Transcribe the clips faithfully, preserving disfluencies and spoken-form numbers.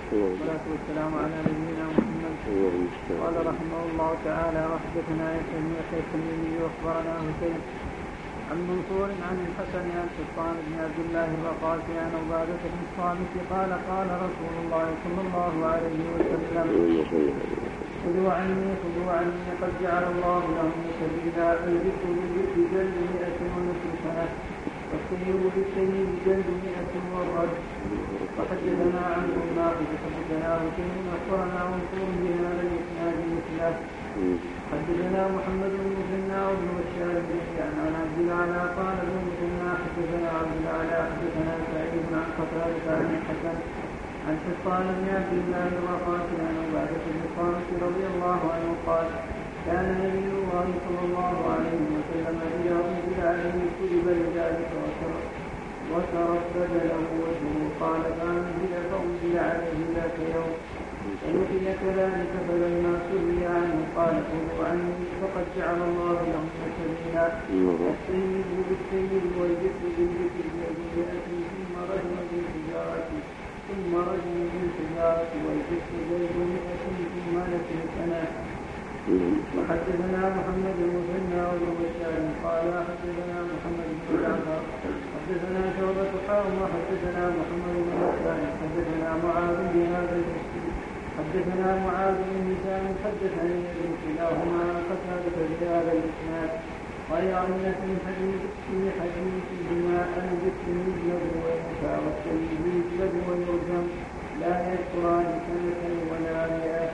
والصلاة والسلام على نبينا محمد. قال رحمه الله تعالى: وحدثنا يحيى بن يحيى التميمي واخبرنا حسين عن منصور عن الحسن عن سلطان بن عبد الله الرقاشي عن عبادة بن الصامت قال: قال رسول الله صلى الله عليه وسلم: خذوا عني خذوا عني قد جعل الله لهم سبيلا، الرزق بجلد مئة ونصف سنة، والسير بالسير بجلد مئة والرد. فحدثنا عنه الناقد حدثنا حسين اخبرنا منصور بهذا الاسناد مثله. حدثنا محمد بن مثنى وابن بشار بن عن عبد الاعلى قال ابن مثنى حدثنا عبد الاعلى حدثنا سعيد عن قتادة عن الحسن عن سلطان بن عبد الله الرقاشي عن عبادة بن الصامت رضي الله عنه قال: كان نبي الله صلى الله عليه وسلم إذا أنزل عليه كتب لذلك وتردد له وجهه قال: فأنزل فأنزل عليه ذاك يوم فنحي كذلك فلما سئل عنه قال: خذوا عني فقد جعل الله لهم سبيلا، السيد بالسيد والجسر بالجسر بأبيئة ثم رجم بالحجارة ثم رجم بالحجارة والجسر غير مئة ثم نسل سنة. وحدثنا محمد بن مثنى وابن بشار قال: حدثنا محمد بن جعفر حدثنا شعبة حاوم وحدثنا محمد بن بشار حدثنا معاذ بهذا الاسم حدثنا معاذ بن هشام حدثني ابن كلاهما قتادة بهذا الاسناد غير ان في حديث في حديثهما ان الجسم يجلد وينفى والسيد يجلد ويرجم لا يذكران سنة ولا مئة.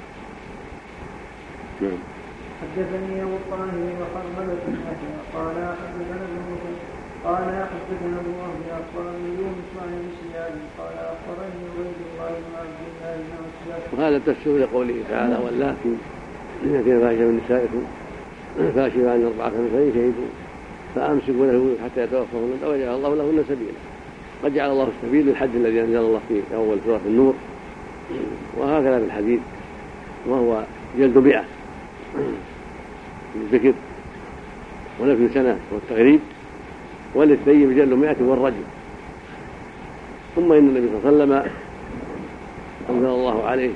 حدثني ابو الطاهر وحرملة يحيى قال: حدثنا ابن مسلم قال: حدثنا ابو وهب اخبرني يونس عن شهاب قال: اخبرني عبيد الله بن عبد الله بن مسعود. وهذا تفسير لقوله تعالى: واللاتي يأتين فاحشة من نسائكم فاشهدوا عن أربعة فإن شهدوا فأمسكوا له حتى يتوفاهن أو يجعل الله لهن سبيلا. قد جعل الله السبيل للحد الذي أنزل الله في أول سورة النور، وهكذا في الحديث، وهو جلد مئة الذكر ونفي سنة والتغريب، وللثيب جلد مئة والرجم. ثم إن النبي صلى الله عليه وسلم أنزل الله عليه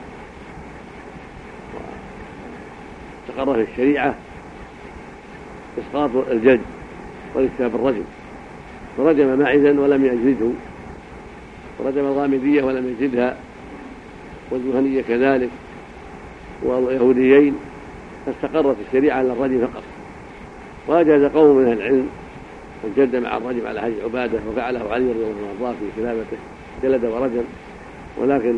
واستقر في الشريعة إسقاط الجلد والاكتفاء بالرجم، فرجم ماعزا ولم يجلده، ورجم الغامدية ولم يجلدها، والجهنية كذلك، واليهوديين فاستقرت الشريعة على الرجم فقط. وأجاز قوم من العلم الجلد مع الرجم على حديث عبادة، وفعله علي رضي الله عنه في خلافته جلد ورجم، ولكن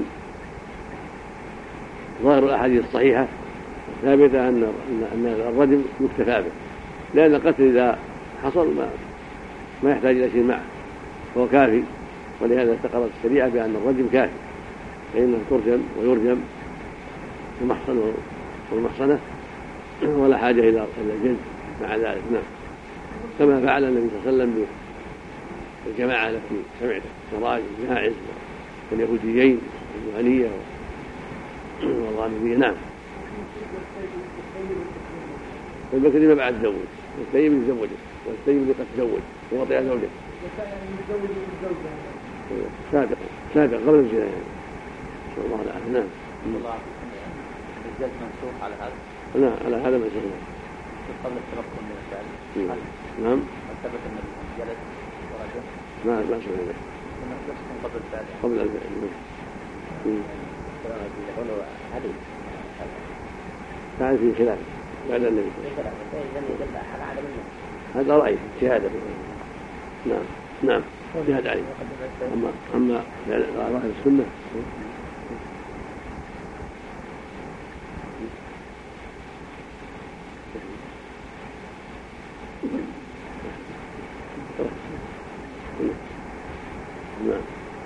ظاهر الأحاديث الصحيحة ثابتة أن أن الرجم يكتفى به، لأن القتل إذا حصل ما ما يحتاج إلى شيء معه، هو كافي. ولهذا استقرت الشريعة بأن الرجم كافي، فإنه ترجم ويرجم المحصن والمحصنة ولا حاجة إلى الجلد مع ذلك. نعم، كما فعل النبي صلى الله عليه وسلم بالجماعة التي سمعت كراج ماعز واليهوديين والجهنية والغامدية. نعم، البكري ما بعد تزوج، والسيب اللي تزوجه، والسيب اللي قد تزوج ووطئ زوجته سابقا سابقا قبل الزنا يعني. نسأل الله العافية. نعم. الجلد منسوخ على هذا؟ لا، على هذا منسوخ قبل التمكن من الفعل. نعم. ثبت أن الجلد ورجم ما ما سمع به. قبل الفعل. قبل الفعل. هذه فعل في خلاف بعد النبي. هذا رأي شهادة. نعم نعم شهادة عليه. أما أما رأي السنة نعم.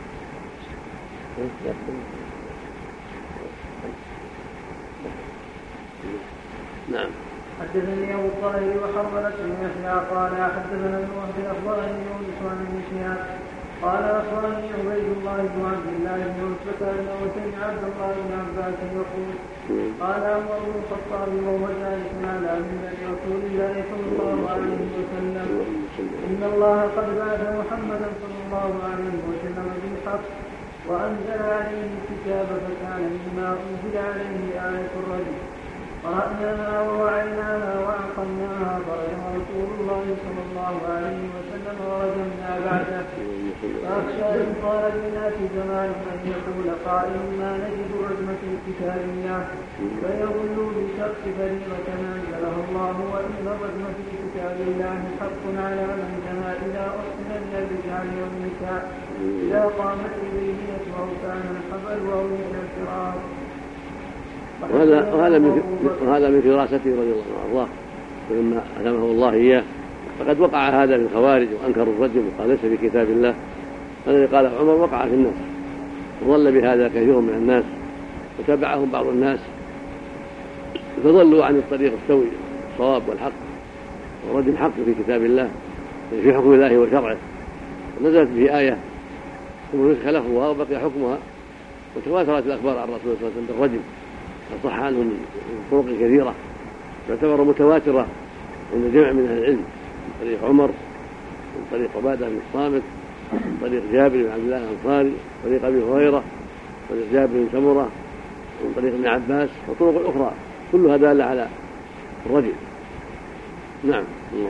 نعم. حدثني ابو الطاهر وحرملة بن يحيى قال: حدثنا ابن وهب اخبرني يونس عن ابن شهاب قال: اخبرني عبيد الله بن عبد الله بن عتبة انه سمع عبد الله بن عباس يقول: قال عمر بن الخطاب وهو جالس على منبر رسول الله صلى الله عليه وسلم: ان الله قد بعث محمدا صلى الله عليه وسلم بالحق وانزل عليه الكتاب تاب فكان مما أنزل عليه آية الرجم قرأناها ووعيناها وعقلناها فرجم رسول الله صلى الله عليه وسلم ورجمنا بعده. فأخشى إن قال للناس زمان أن يقول قائل ما نجد رجمة في كتاب الله فيغلوا بشخص فريضة ما أنزله الله وإن الرجم في كتاب الله حق على من زنى إذا أحسن من الرجال والنساء إذا قامت البينة أو كان الحبل أو الانفراد. وهذا وهذا من وهذا من فراسته رضي الله عنه وارضاه ولما ألهمه الله إياه. فقد وقع هذا في الخوارج وأنكروا الرجم وقال ليس في كتاب الله. الذي قاله عمر وقع في الناس وضل بهذا كثير من الناس وتبعهم بعض الناس فضلوا عن الطريق السوي الصواب والحق. والرجم حق في كتاب الله في حكم الله وشرعه. نزلت به آية ثم نسخ لفظها وبقي حكمها وتواترت الأخبار عن الرسول صلى الله عليه وسلم بالرجم صح عنه من طرق كثيرة تعتبر متواترة عند جمع من أهل العلم من طريق عمر من طريق عبادة بن الصامت من طريق جابر بن عبد الله الأنصاري من طريق أبي هريرة من طريق جابر بن سمرة من طريق ابن عباس وطرق أخرى كلها دالة على الرجم. نعم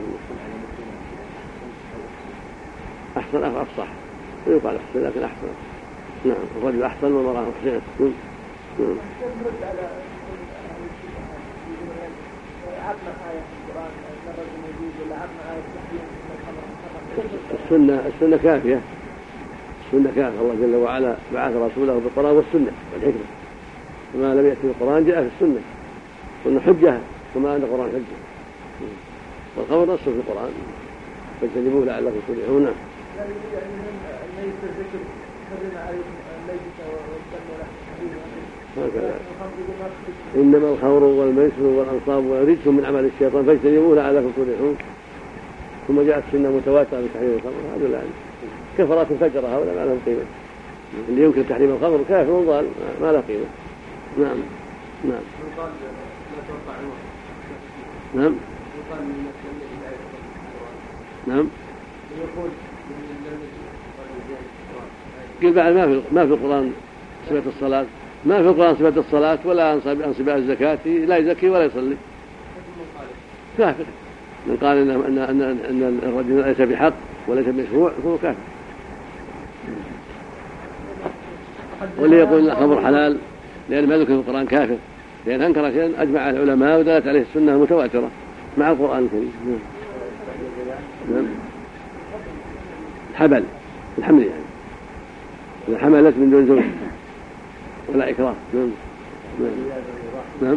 أحسن أفصح ويقال أحسن لكن أحسن. نعم الرجل أحسن والمرأة أحسن. نعم السنة السنة كافية السنة كافية. الله جل وعلا بعث رسوله بالقرآن والسنة والحكمة وما لم يأتي بالقرآن جاء في السنة. السنة حجة كما أن القرآن حجة والخبر نص في القرآن فاجتنبوه لعلكم تفلحون. إنما الخمر والميسر والأنصاب ورجس من عمل الشيطان فاجتنبوه لعلكم تفلحون. ثم جاءت السنة متواترة بتحريم الخمر. هذا لا كفرات فجر هؤلاء ما لهم قيمة. اللي يمكن تحريم الخمر كافر وضال ما له قيمة. نعم نعم نعم نعم قل بعد ما في ما في القرآن صفة الصلاة ما في القرآن صفة الصلاة ولا عن صفة الزكاة لا يزكي ولا يصلي كافر. من قال إن أن أن أن الرجل ليس بحق وليس بمشروع فهو كافر. واللي يقول إن الخمر حلال لأن ما ذكر في القرآن كافر لأن أنكر شيئا أجمع العلماء ودلت عليه السنة المتواترة مع القرآن الكريم. نعم حبل الحمل يعني إذا حملت من دون زوج ولا إكراه. نعم نعم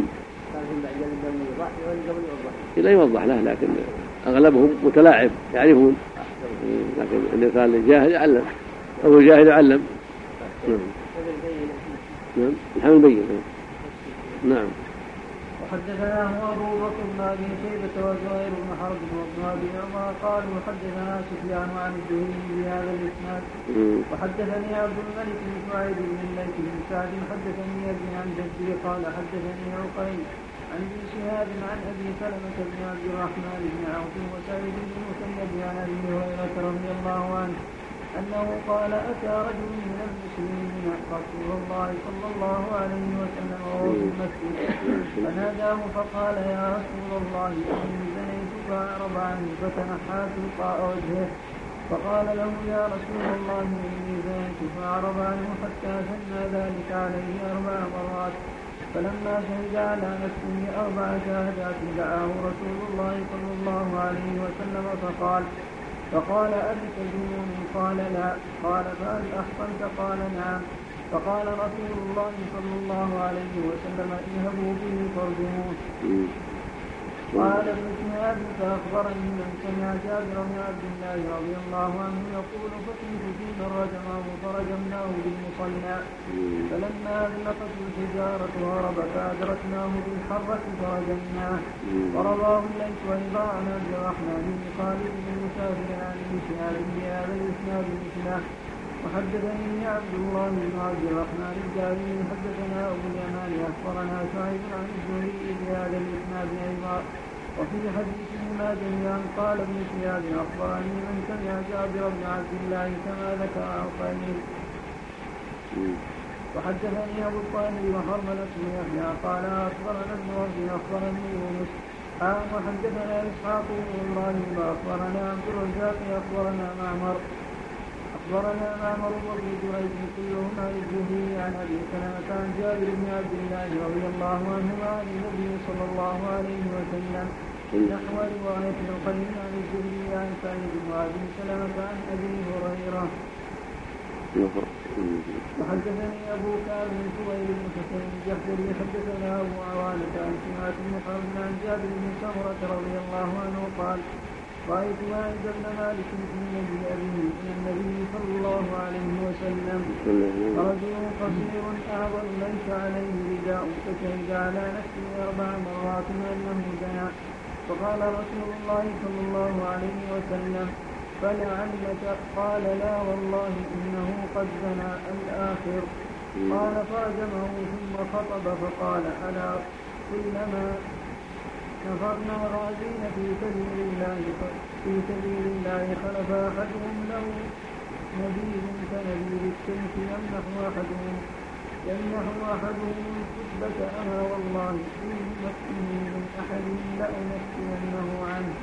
لا يوضح له لكن أغلبهم متلاعب يعرفون لكن الإنسان الجاهل يعلم أو الجاهل يعلم. نعم نعم الحمل بين. نعم وحدثناه أبو بكر بن أبي شيبة وزهير بن حرب وابن أبي عمر قالوا حدثنا سفيان عن الزهري بهذا الإسناد. وحدثني عبد الملك بن سعيد بن الليث بن سعد حدثني أبي عن جدي قال حدثني عقيل عن ابن شهاب عن أبي سلمة بن عبد الرحمن بن عوف وسعيد بن مسيب عن أبي هريرة رضي الله عنه أنه قال أتى رجل من المسلمين رسول الله صلى الله عليه وسلم وهو في المسجد فناداه فقال يا رسول الله إني زنيت فأعرض عنه فتنحى تلقاء وجهه فقال له يا رسول الله إني زنيت فأعرض عنه حتى ثنى ذلك عليه أربع مرات فلما شهد على نفسه أربع شهادات دعاه رسول الله صلى الله عليه وسلم فقال فقال أبتدون قال لا قال فهل أحصنت قال نعم فقال رسول الله صلى الله عليه وسلم اذهبوا به فارجموه. قال ابن شهاب فأخبرني من سمع جابر بن عبد الله رضي الله عنه يقول فكنت فيما رجمه فرجمناه بالمصلى فلما أذلقت الحجارة هرب فأدركناه بالحرة فرجمناه. ورواه الليث أيضا عن عبد الرحمن بن خالد بن مسافر عن ابن شهاب بهذا الإسناد مثله. وحدثني عبد الله بن عبد الرحمن الجاري حدثنا أبو اليمان أخبرنا شعيب عن الزهري بهذا الإسناد أيضا. وفي حديثهما جميعا قال ابن شهاب أخبرني من سمع جابر بن عبد الله كما ذكر عقيل. وحدثني ابو الطاهر وحرملة بن يحيى قال اخبرنا ابن وهب اخبرني يونس قال وحدثنا اسحاق بن ابراهيم اخبرنا عبد الرزاق اخبرنا معمر اخبرنا معمر بن جريج كلهم عن الزهري عن ابي سلمة عن جابر بن عبد الله رضي الله عنهما عن النبي صلى الله عليه وسلم نحو رواية القيم عن الزهري عن سعيد بن ابي سلمة عن ابي هريرة. وحدثني ابو كامل بن سويد بن حسين الجحدري حدثنا ابو عوانة عن سمعة بن حرب عن جابر بن سمرة رضي الله عنه قال رأيت مالك بن مالك في النبي أبيه من النبي صلى الله عليه وسلم رجل قصير أعظم ليس عليه رداء فشهد على نفسه أربع مرات أنه زنى فقال رسول الله صلى الله عليه وسلم فلعلك قال لا والله إنه قد زنى الآخر قال فأجمه ثم خطب فقال ألا كلما نفرنا راجين في سبيل الله في سبيل الله خلف أحدهم له نبيذ كنبيذ الشمس يمنح أحدهم يمنح أحدهم الكتبة أما والله إني من أحد لأنسينه عنه.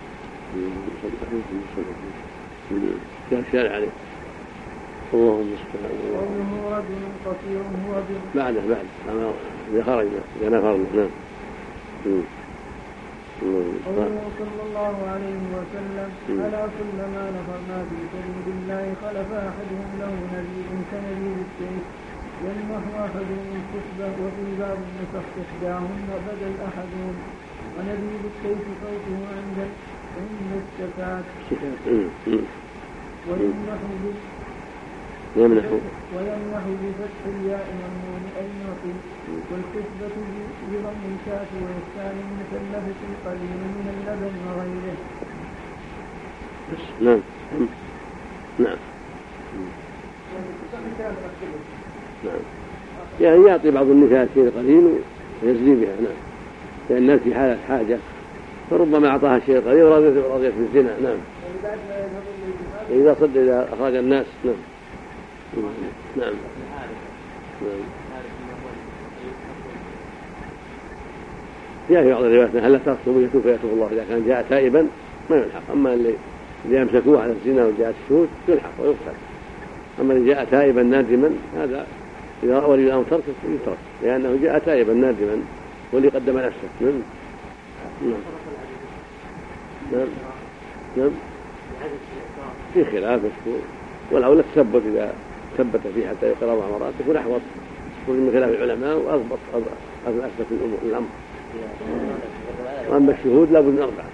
كان شارع عليه اللهم استعان قوله رجل قصير هو بعده بعد إذا خرجنا إذا نفرنا نعم. قوله صلى الله عليه وسلم ألا كلما نفرنا في سبيل الله خلف أحدهم له نبيذ كنبيذ السيف يمنح أحدهم الكتبة وفي باب النسخ إحداهن بدل أحدهم ونبيذ السيف صوته عند عند الشفاة ويمنح ويمنح بفتح الياء والنون أي نعطي والكتبة بضم الكاف والإسكان المثلثة القليل من اللبن وغيره. نعم نعم نعم يعني يعطي بعض النساء شيء قليل ويزني بها نعم لأن الناس في حالة حاجة فربما أعطاها شيء قليل ورضيت بالزنا نعم إذا صد إذا أخرج الناس نعم نعم نعم جاء في بعض الروايات هل لا تخطب يتوب فيتوب الله إذا كان جاء تائبا ما يلحق أما اللي يمسكوه على الزنا وجاء الشهود يلحق ويقتل أما اللي جاء تائبا نادما هذا إذا ولي الأمر تركه يترك لأنه جاء تائبا نادما واللي قدم نفسه نعم نعم نعم نعم في خلاف مشكور والأولى التثبت إذا ثبت فيه حتى يقرأ أربع مرات يكون أحوط يكون من خلاف العلماء وأضبط أثبت الأمر وأما الشهود لابد من أربعة.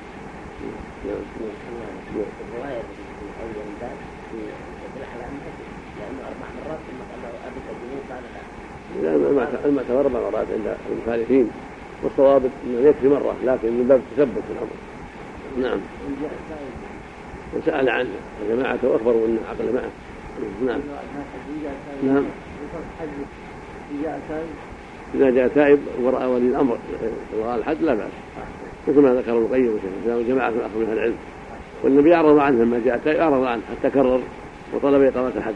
الرواية في أول الباب تدل على أنه لأنه أربع مرات ثم قال له أبي الجنود بعد لا المعتبر أربع مرات عند المخالفين والصواب أنه يكفي مرة لكن من باب تثبت الأمر. نعم وسأل عنه جماعة وأخبروا أن عقل معه. نعم نعم إذا جاء تائب ورأى ولي الأمر ورأى الحد لا بأس مثل ما ذكر ابن القيم وجماعة من أخبر من العلم والنبي أعرض عنه لما جاء تائب أعرض عنه حتى كرر وطلب إقامة الحد.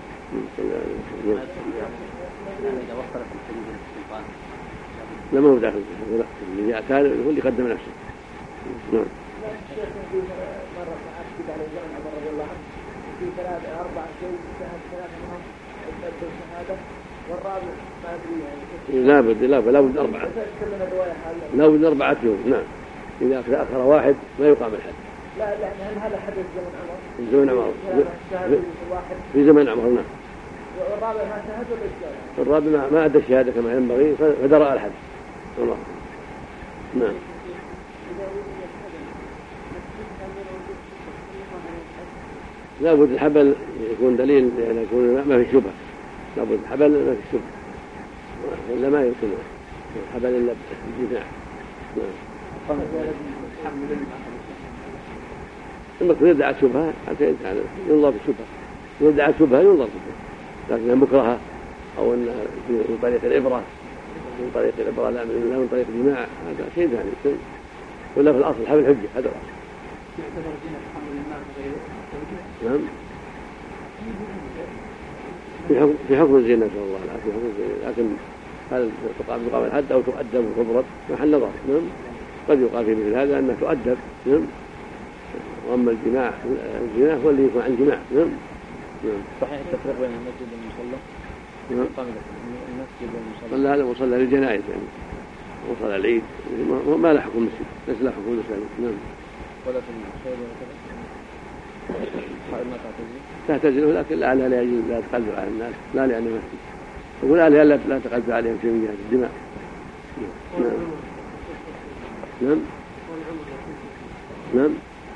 لما هو داخل اللي جاء تائب هو اللي قدم نفسه. نعم مرة أكد على الزمن عمر رضي الله عنه في ثلاثة أربعة شيء شهد ثلاثة منهم أدى الشهادة والرابع ما أدري يعني لا بد لا بد لا بد أربعة لا بد أربعة يوم. نعم إذا تأخر واحد ما يقام الحد. لا يعني هل هذا حدث زمن عمر؟ زمن عمر في زمن عمر نعم. والرابع ما شهد ولا الرابع ما أدى الشهادة كما ينبغي فدرأ الحد. الله نعم لا بد الحبل يكون دليل يعني يكون ما في شبهة لا بد الحبل ما في شبهة ولا ما يمكن الحبل إلا بالجماع. المقصود يدعى شبهة حتى ينظر في الشبهة يدعى شبهة ينظر في الشبهة لكن مكرهة أو أن من طريق الإبرة من طريق الإبرة لا من طريق الجماع هذا شيء ثاني ولا في الأصل الحبل حجة هذا الأصل. نعم في حكم في حكم الزنا نسأل الله العافية، في حكم الزنا، لكن هل تقام تقام الحد أو تؤدب وتضرب محل نظر. نعم قد يقال في مثل هذا أنها تؤدب. نعم وأما الجماع الزنا هو اللي يكون عن جماع. نعم نعم صحيح التفريق بين المسجد والمصلى. نعم المسجد والمصلى هذا مصلى للجنائز يعني مصلى العيد ما له حكم المسجد ليس له حكم المسجد. نعم ولا في الخير ولا ما تعتزل تعتزله لكن لعلها لا يجوز لا تقلب على الناس لا لأنه مسجد يقول لعلها لا لا تقلب عليهم شيء من جهة الدماء. نعم نعم نعم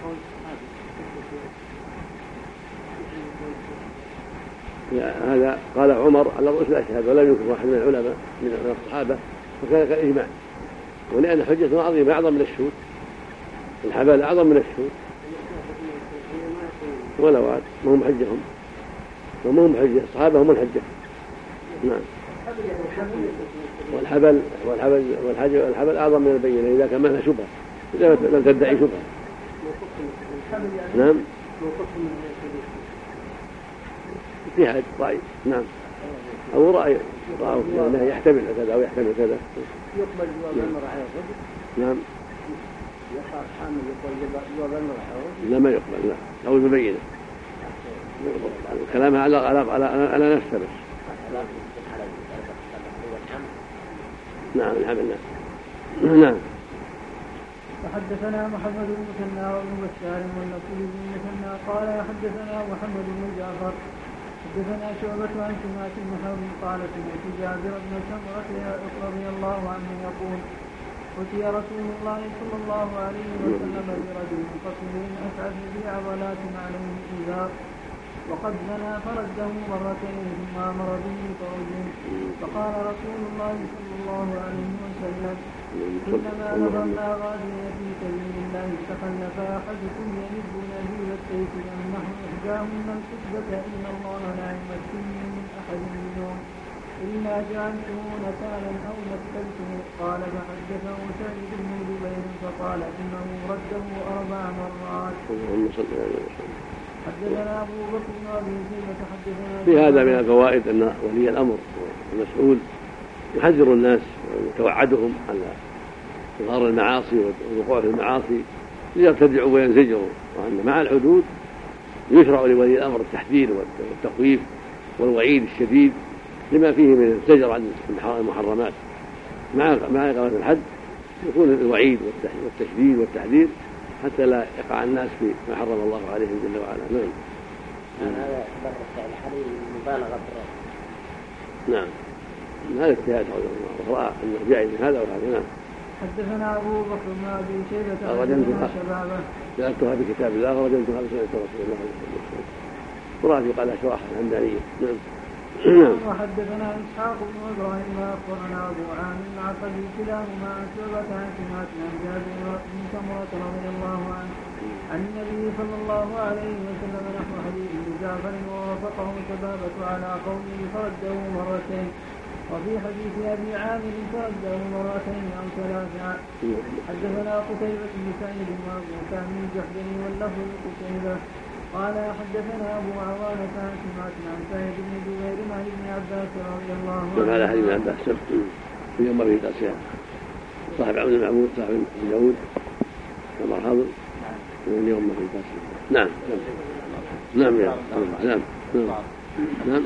هذا قال عمر على رؤوس الأشهاد ولم يكن واحد من العلماء من الصحابة فكان كالإجماع ولأن حجة عظيمة أعظم من الشهود الحبال أعظم من الشهود ولا وعد ما هم حجهم وما هم حجة الصحابة هم الحجة. نعم والحبل والحبل والحجة والحبل أعظم من البينة إذا كان منها شبهة إذا لم تدعي شبهة. نعم اجتهاد ضعيف. نعم أو رأي رأى أنه يحتمل كذا أو يحتمل كذا. يقبل جواب المرأة على الرجل. نعم يقال حامل يقبل جواب المرأة على الرجل. لا ما يقبل لا أو المبينة كلامها على على على على نفسه بس. نعم الحمد لله. نعم وحدثنا محمد بن مثنى وابن بشار والنصر بن مثنى قال حدثنا محمد بن جعفر حدثنا شعبة عن سماك بن حرب قال سمعت جابر بن سمرة رضي الله عنه يقول أتي رسول الله صلى الله عليه وسلم برجل قصير أسعد ذي عضلات عليه إزار وقد زنى فرده مرتين ثم أمر به فرجه فقال رسول الله صلى الله عليه وسلم كلما نظرنا غازيا في سبيل الله تخلف أحدكم يلد نبيل السيف يمنح إحداهن الخطبة إن الله لا يمكن من أحد منهم إلا جعلته نكالا أو مثلته. قال فحدثه سعيد بن جبير فقال إنه رده أربع مرات. حدثنا أبو بكر بن أبي شيبة حدثنا في هذا من الفوائد أن ولي الأمر المسؤول يحذر الناس ويتوعدهم على إظهار المعاصي والوقوع في المعاصي ليرتدعوا وينزجروا وأن مع الحدود يشرع لولي الأمر التحذير والتخويف والوعيد الشديد لما فيه من الزجر عن المحرمات مع مع إقامة الحد يكون الوعيد والتشديد والتحذير حتى لا يقع الناس في ما حرم الله عليهم جل وعلا. نعم هذا يعتبر فعل حري مبالغة في الرد. نعم هذا اجتهاد رأى أنه جائز هذا وهذا. نعم حدثنا أبو بكر بن أبي شيبة حدثنا شبابه جعلتها في كتاب الله ورجمتها بسنة رسول الله صلى الله عليه وسلم ورأى قال شرح الحمدانية. نعم وحدثنا إسحاق بن إبراهيم أخبرنا أبو عامر العقدي كلاهما عن شعبة عن سماك عن جابر بن سمرة رضي الله عنه عن النبي صلى الله عليه وسلم نحو حديث ابن جعفر ووافقه شبابة على قوله فرده مرتين وفي حديث أبي عامر فرده مرتين أو ثلاثا. حدثنا قتيبة بن سعيد وأبو كامل الجحدري واللفظ قتيبة قال حدثنا أبو عوانة عن سماك عن سعيد بن جبير عن ابن عباس رضي الله عنه. على حديث ابن عباس في يوم في تأسيا صاحب عبد المعبود صاحب بن داود كما حاضر من يوم في تأسيا. نعم نعم يا نعم نعم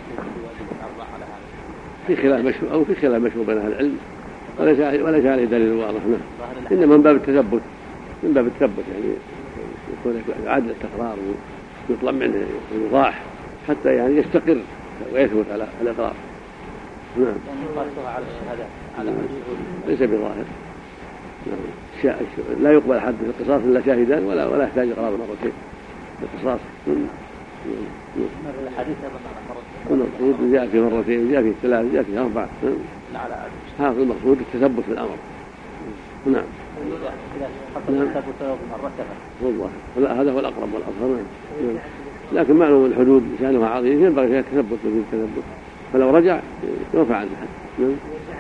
في خلاف مشهور أو في خلاف مشهور بين أهل العلم وليس عليه دليل واضح. نعم إنما من باب التثبت من باب التثبت يعني يكون عادة التقرار ويطلب منه ويضاح حتى يعني يستقر ويثبت على الإقرار. نعم على الشهادة على ليس بظاهر. نعم لا يقبل حد في القصاص إلا شاهدان ولا ولا يحتاج إقرار مرتين في القصاص. الحديث المقصود جاء في مرتين جاء في ثلاث جاء في أربع. هذا المقصود التثبت في الأمر. نعم نعم والله هذا هو الأقرب والأظهر. نعم لكن معلوم الحدود شأنها عظيم ينبغي فيها التثبت وفيه التثبت فلو رجع يرفع عن الحد. نعم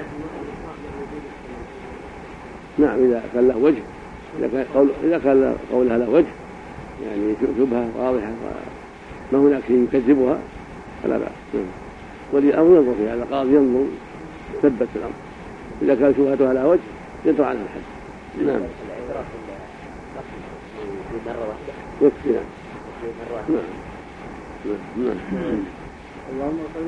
نعم إذا كان له وجه إذا كان قول إذا كان قولها له وجه يعني شبهة واضحة ما هناك شيء يكذبها فلا بأس. ولي الأمر ينظر في هذا، القاضي ينظر ثبت الأمر، إذا كان شبهته على وجه يدفع عنها الحد. نعم. العبرة في مرة واحدة يكفي. نعم. في مرة واحدة. نعم. نعم. اللهم صل